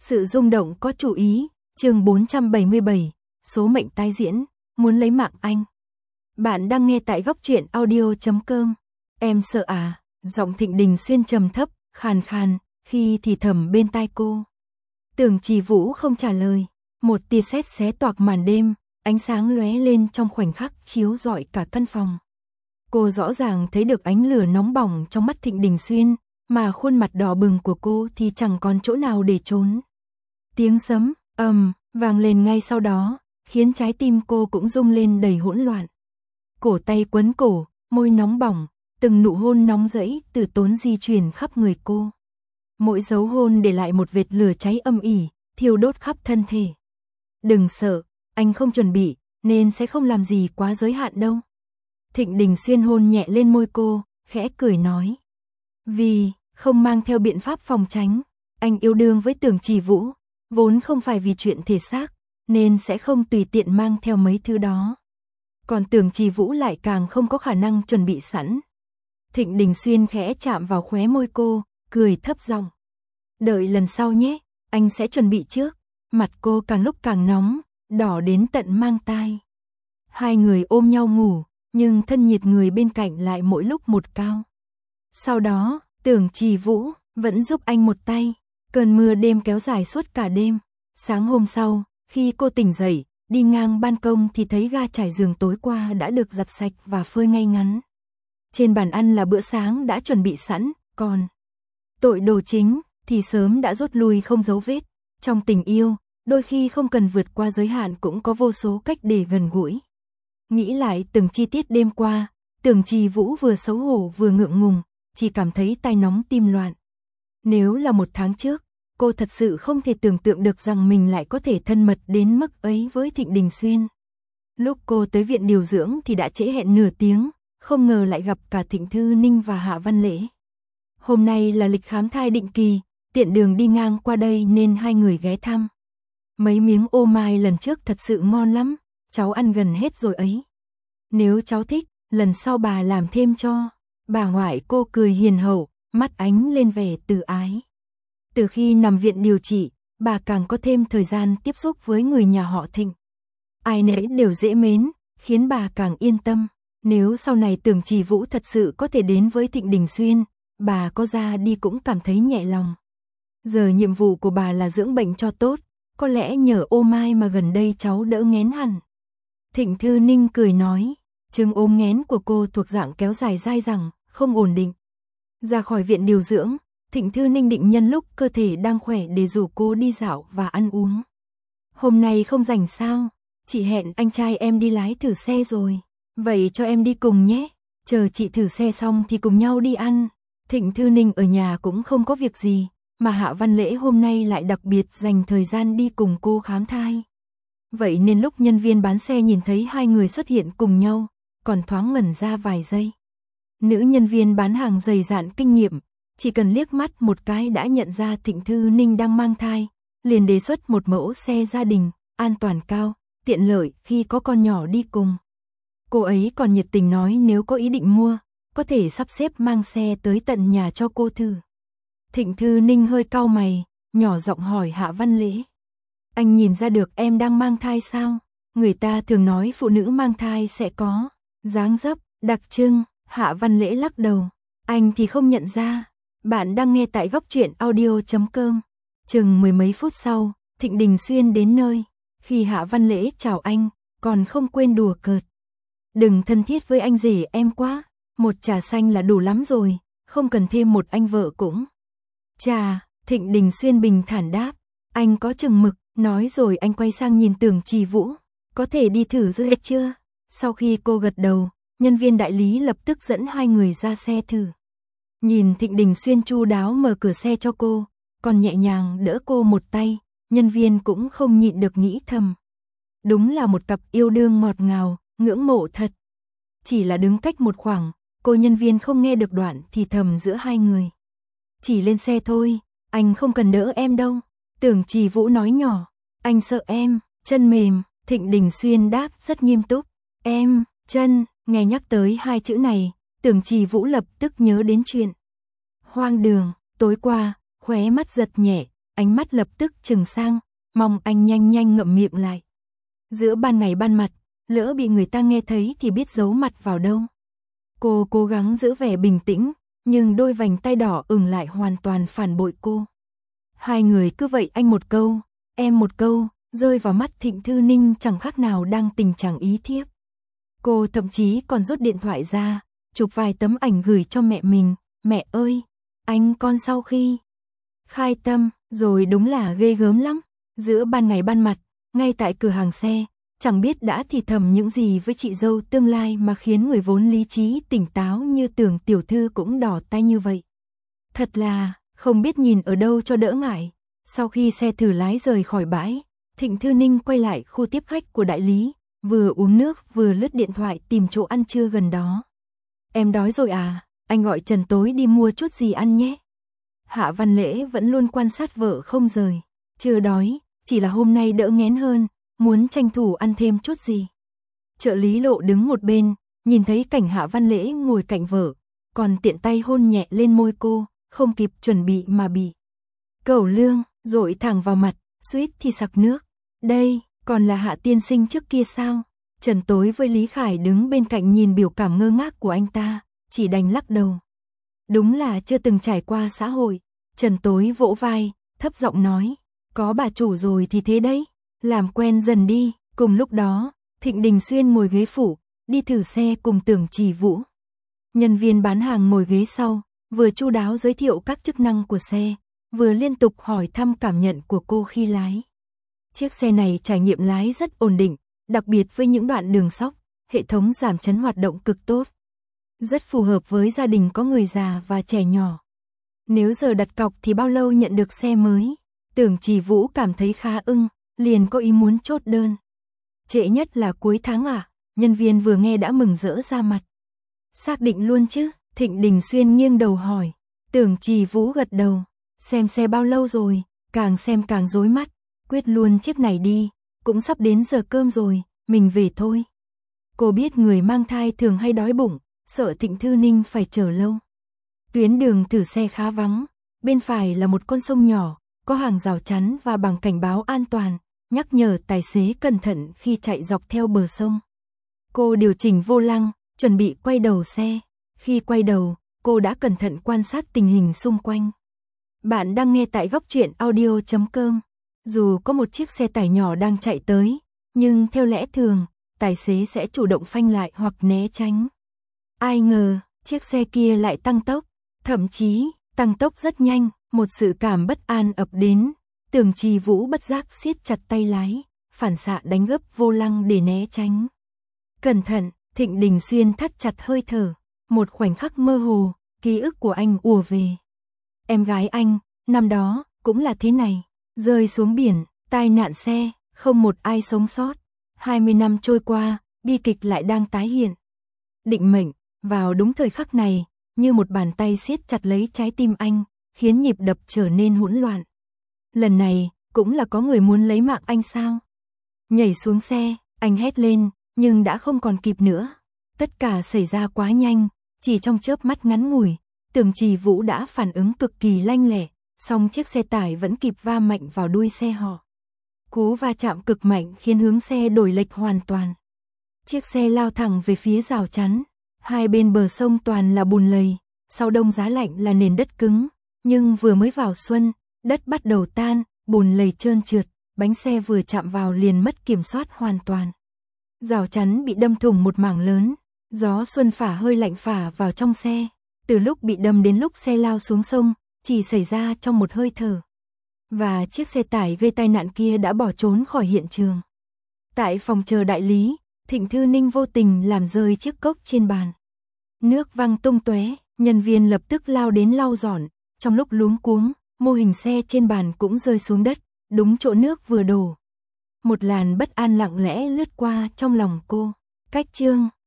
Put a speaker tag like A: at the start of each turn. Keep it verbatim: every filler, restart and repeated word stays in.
A: Sự rung động có chủ ý, chương bốn trăm bảy mươi bảy, số mệnh tái diễn, muốn lấy mạng anh. Bạn đang nghe tại góc truyện audio chấm com. Em sợ à, giọng Thịnh Đình Xuyên trầm thấp, khàn khàn, khi thì thầm bên tai cô. Tưởng Trì Vũ không trả lời, một tia sét xé toạc màn đêm, ánh sáng lóe lên trong khoảnh khắc chiếu rọi cả căn phòng. Cô rõ ràng thấy được ánh lửa nóng bỏng trong mắt Thịnh Đình Xuyên, mà khuôn mặt đỏ bừng của cô thì chẳng còn chỗ nào để trốn. Tiếng sấm, ầm, vang lên ngay sau đó, khiến trái tim cô cũng rung lên đầy hỗn loạn. Cổ tay quấn cổ, môi nóng bỏng, từng nụ hôn nóng rẫy từ tốn di chuyển khắp người cô. Mỗi dấu hôn để lại một vệt lửa cháy âm ỉ, thiêu đốt khắp thân thể. Đừng sợ, anh không chuẩn bị, nên sẽ không làm gì quá giới hạn đâu. Thịnh Đình Xuyên hôn nhẹ lên môi cô, khẽ cười nói. Vì không mang theo biện pháp phòng tránh, anh yêu đương với Tưởng Trì Vũ, vốn không phải vì chuyện thể xác, nên sẽ không tùy tiện mang theo mấy thứ đó. Còn Tưởng Trì Vũ lại càng không có khả năng chuẩn bị sẵn. Thịnh Đình Xuyên khẽ chạm vào khóe môi cô, cười thấp giọng. Đợi lần sau nhé, anh sẽ chuẩn bị trước. Mặt cô càng lúc càng nóng, đỏ đến tận mang tai. Hai người ôm nhau ngủ, nhưng thân nhiệt người bên cạnh lại mỗi lúc một cao. Sau đó, Tưởng Trì Vũ vẫn giúp anh một tay. Cơn mưa đêm kéo dài suốt cả đêm. Sáng hôm sau, khi cô tỉnh dậy, đi ngang ban công thì thấy ga trải giường tối qua đã được giặt sạch và phơi ngay ngắn. Trên bàn ăn là bữa sáng đã chuẩn bị sẵn, còn tội đồ chính thì sớm đã rút lui không dấu vết. Trong tình yêu, đôi khi không cần vượt qua giới hạn cũng có vô số cách để gần gũi. Nghĩ lại từng chi tiết đêm qua, Tưởng Trì Vũ vừa xấu hổ vừa ngượng ngùng, chỉ cảm thấy tai nóng tim loạn. Nếu là một tháng trước, cô thật sự không thể tưởng tượng được rằng mình lại có thể thân mật đến mức ấy với Thịnh Đình Xuyên. Lúc cô tới viện điều dưỡng thì đã trễ hẹn nửa tiếng, không ngờ lại gặp cả Thịnh Thư Ninh và Hạ Văn Lễ. Hôm nay là lịch khám thai định kỳ, tiện đường đi ngang qua đây nên hai người ghé thăm. Mấy miếng ô mai lần trước thật sự ngon lắm, cháu ăn gần hết rồi ấy. Nếu cháu thích, lần sau bà làm thêm cho. Bà ngoại cô cười hiền hậu, mắt ánh lên vẻ từ ái. Từ khi nằm viện điều trị, bà càng có thêm thời gian tiếp xúc với người nhà họ Thịnh. Ai nấy đều dễ mến, khiến bà càng yên tâm. Nếu sau này Tưởng Trì Vũ thật sự có thể đến với Thịnh Đình Xuyên, bà có ra đi cũng cảm thấy nhẹ lòng. Giờ nhiệm vụ của bà là dưỡng bệnh cho tốt, có lẽ nhờ ô mai mà gần đây cháu đỡ nghén hẳn. Thịnh Thư Ninh cười nói, chứng ốm nghén của cô thuộc dạng kéo dài dai dẳng, không ổn định. Ra khỏi viện điều dưỡng, Thịnh Thư Ninh định nhân lúc cơ thể đang khỏe để rủ cô đi dạo và ăn uống. Hôm nay không rảnh sao, chị hẹn anh trai em đi lái thử xe rồi, vậy cho em đi cùng nhé, chờ chị thử xe xong thì cùng nhau đi ăn. Thịnh Thư Ninh ở nhà cũng không có việc gì, mà Hạ Văn Lễ hôm nay lại đặc biệt dành thời gian đi cùng cô khám thai. Vậy nên lúc nhân viên bán xe nhìn thấy hai người xuất hiện cùng nhau, còn thoáng ngẩn ra vài giây. Nữ nhân viên bán hàng dày dạn kinh nghiệm, chỉ cần liếc mắt một cái đã nhận ra Thịnh Thư Ninh đang mang thai, liền đề xuất một mẫu xe gia đình, an toàn cao, tiện lợi khi có con nhỏ đi cùng. Cô ấy còn nhiệt tình nói nếu có ý định mua, có thể sắp xếp mang xe tới tận nhà cho cô thử. Thịnh Thư Ninh hơi cau mày, nhỏ giọng hỏi Hạ Văn Lễ. Anh nhìn ra được em đang mang thai sao? Người ta thường nói phụ nữ mang thai sẽ có dáng dấp đặc trưng. Hạ Văn Lễ lắc đầu. Anh thì không nhận ra. Bạn đang nghe tại góc truyện audio chấm com. Chừng mười mấy phút sau, Thịnh Đình Xuyên đến nơi. Khi Hạ Văn Lễ chào anh, còn không quên đùa cợt. Đừng thân thiết với anh rể em quá. Một trà xanh là đủ lắm rồi, không cần thêm một anh vợ cũng. Trà, Thịnh Đình Xuyên bình thản đáp. Anh có chừng mực, nói rồi anh quay sang nhìn Tưởng Trì Vũ. Có thể đi thử rồi chưa? Sau khi cô gật đầu, nhân viên đại lý lập tức dẫn hai người ra xe thử. Nhìn Thịnh Đình Xuyên chu đáo mở cửa xe cho cô, còn nhẹ nhàng đỡ cô một tay, nhân viên cũng không nhịn được nghĩ thầm. Đúng là một cặp yêu đương ngọt ngào, ngưỡng mộ thật. Chỉ là đứng cách một khoảng, cô nhân viên không nghe được đoạn thì thầm giữa hai người. Chỉ lên xe thôi, anh không cần đỡ em đâu. Tưởng Trì Vũ nói nhỏ, anh sợ em, chân mềm. Thịnh Đình Xuyên đáp rất nghiêm túc. Em, chân, nghe nhắc tới hai chữ này, Tưởng Trì Vũ lập tức nhớ đến chuyện hoang đường. Tối qua, khóe mắt giật nhẹ, ánh mắt lập tức trừng sang, mong anh nhanh nhanh ngậm miệng lại. Giữa ban ngày ban mặt, lỡ bị người ta nghe thấy thì biết giấu mặt vào đâu. Cô cố gắng giữ vẻ bình tĩnh, nhưng đôi vành tay đỏ ửng lại hoàn toàn phản bội cô. Hai người cứ vậy anh một câu, em một câu, rơi vào mắt Thịnh Thư Ninh chẳng khác nào đang tình trạng ý thiếp. Cô thậm chí còn rút điện thoại ra, chụp vài tấm ảnh gửi cho mẹ mình. Mẹ ơi, anh con sau khi khai tâm, rồi đúng là ghê gớm lắm. Giữa ban ngày ban mặt, ngay tại cửa hàng xe, chẳng biết đã thì thầm những gì với chị dâu tương lai mà khiến người vốn lý trí tỉnh táo như Tưởng tiểu thư cũng đỏ tay như vậy. Thật là, không biết nhìn ở đâu cho đỡ ngại. Sau khi xe thử lái rời khỏi bãi, Thịnh Thư Ninh quay lại khu tiếp khách của đại lý, vừa uống nước vừa lướt điện thoại tìm chỗ ăn trưa gần đó. Em đói rồi à, anh gọi Trần tối đi mua chút gì ăn nhé. Hạ Văn Lễ vẫn luôn quan sát vợ không rời. Chưa đói, chỉ là hôm nay đỡ nghén hơn, muốn tranh thủ ăn thêm chút gì. Trợ lý Lộ đứng một bên, nhìn thấy cảnh Hạ Văn Lễ ngồi cạnh vợ, còn tiện tay hôn nhẹ lên môi cô, không kịp chuẩn bị mà bị cẩu lương dội thẳng vào mặt, suýt thì sặc nước. Đây, còn là Hạ tiên sinh trước kia sao? Trần Tối với Lý Khải đứng bên cạnh nhìn biểu cảm ngơ ngác của anh ta, chỉ đành lắc đầu. Đúng là chưa từng trải qua xã hội. Trần Tối vỗ vai, thấp giọng nói, có bà chủ rồi thì thế đấy, làm quen dần đi. Cùng lúc đó, Thịnh Đình Xuyên ngồi ghế phụ, đi thử xe cùng Tưởng Chỉ Vũ. Nhân viên bán hàng ngồi ghế sau, vừa chu đáo giới thiệu các chức năng của xe, vừa liên tục hỏi thăm cảm nhận của cô khi lái. Chiếc xe này trải nghiệm lái rất ổn định, đặc biệt với những đoạn đường sóc, hệ thống giảm chấn hoạt động cực tốt. Rất phù hợp với gia đình có người già và trẻ nhỏ. Nếu giờ đặt cọc thì bao lâu nhận được xe mới? Tưởng Chỉ Vũ cảm thấy khá ưng, liền có ý muốn chốt đơn. Trễ nhất là cuối tháng à? Nhân viên vừa nghe đã mừng rỡ ra mặt. Xác định luôn chứ? Thịnh Đình Xuyên nghiêng đầu hỏi. Tưởng Chỉ Vũ gật đầu. Xem xe bao lâu rồi? Càng xem càng rối mắt. Quyết luôn chiếc này đi. Cũng sắp đến giờ cơm rồi, mình về thôi. Cô biết người mang thai thường hay đói bụng, sợ Thịnh Thư Ninh phải chờ lâu. Tuyến đường thử xe khá vắng, bên phải là một con sông nhỏ, có hàng rào chắn và bảng cảnh báo an toàn, nhắc nhở tài xế cẩn thận khi chạy dọc theo bờ sông. Cô điều chỉnh vô lăng, chuẩn bị quay đầu xe. Khi quay đầu, cô đã cẩn thận quan sát tình hình xung quanh. Bạn đang nghe tại góc truyện audio chấm com. Dù có một chiếc xe tải nhỏ đang chạy tới, nhưng theo lẽ thường, tài xế sẽ chủ động phanh lại hoặc né tránh. Ai ngờ, chiếc xe kia lại tăng tốc, thậm chí, tăng tốc rất nhanh, một sự cảm bất an ập đến. Tưởng Chỉ Vũ bất giác siết chặt tay lái, phản xạ đánh gấp vô lăng để né tránh. Cẩn thận, Thịnh Đình Xuyên thắt chặt hơi thở, một khoảnh khắc mơ hồ, ký ức của anh ùa về. Em gái anh, năm đó, cũng là thế này, rơi xuống biển, tai nạn xe, không một ai sống sót. hai mươi năm trôi qua, bi kịch lại đang tái hiện. Định mệnh, vào đúng thời khắc này, như một bàn tay siết chặt lấy trái tim anh, khiến nhịp đập trở nên hỗn loạn. Lần này, cũng là có người muốn lấy mạng anh sao? Nhảy xuống xe, anh hét lên, nhưng đã không còn kịp nữa. Tất cả xảy ra quá nhanh, chỉ trong chớp mắt ngắn ngủi, Tưởng Chỉ Vũ đã phản ứng cực kỳ lanh lẹ, song chiếc xe tải vẫn kịp va mạnh vào đuôi xe họ. Cú va chạm cực mạnh khiến hướng xe đổi lệch hoàn toàn. Chiếc xe lao thẳng về phía rào chắn, hai bên bờ sông toàn là bùn lầy, sau đông giá lạnh là nền đất cứng, nhưng vừa mới vào xuân, đất bắt đầu tan, bùn lầy trơn trượt, bánh xe vừa chạm vào liền mất kiểm soát hoàn toàn. Rào chắn bị đâm thủng một mảng lớn, gió xuân phả hơi lạnh phả vào trong xe, từ lúc bị đâm đến lúc xe lao xuống sông, chỉ xảy ra trong một hơi thở. Và chiếc xe tải gây tai nạn kia đã bỏ trốn khỏi hiện trường. Tại phòng chờ đại lý, Thịnh Thư Ninh vô tình làm rơi chiếc cốc trên bàn. Nước văng tung tóe, nhân viên lập tức lao đến lau dọn, trong lúc luống cuống, mô hình xe trên bàn cũng rơi xuống đất, đúng chỗ nước vừa đổ. Một làn bất an lặng lẽ lướt qua trong lòng cô. Cách chương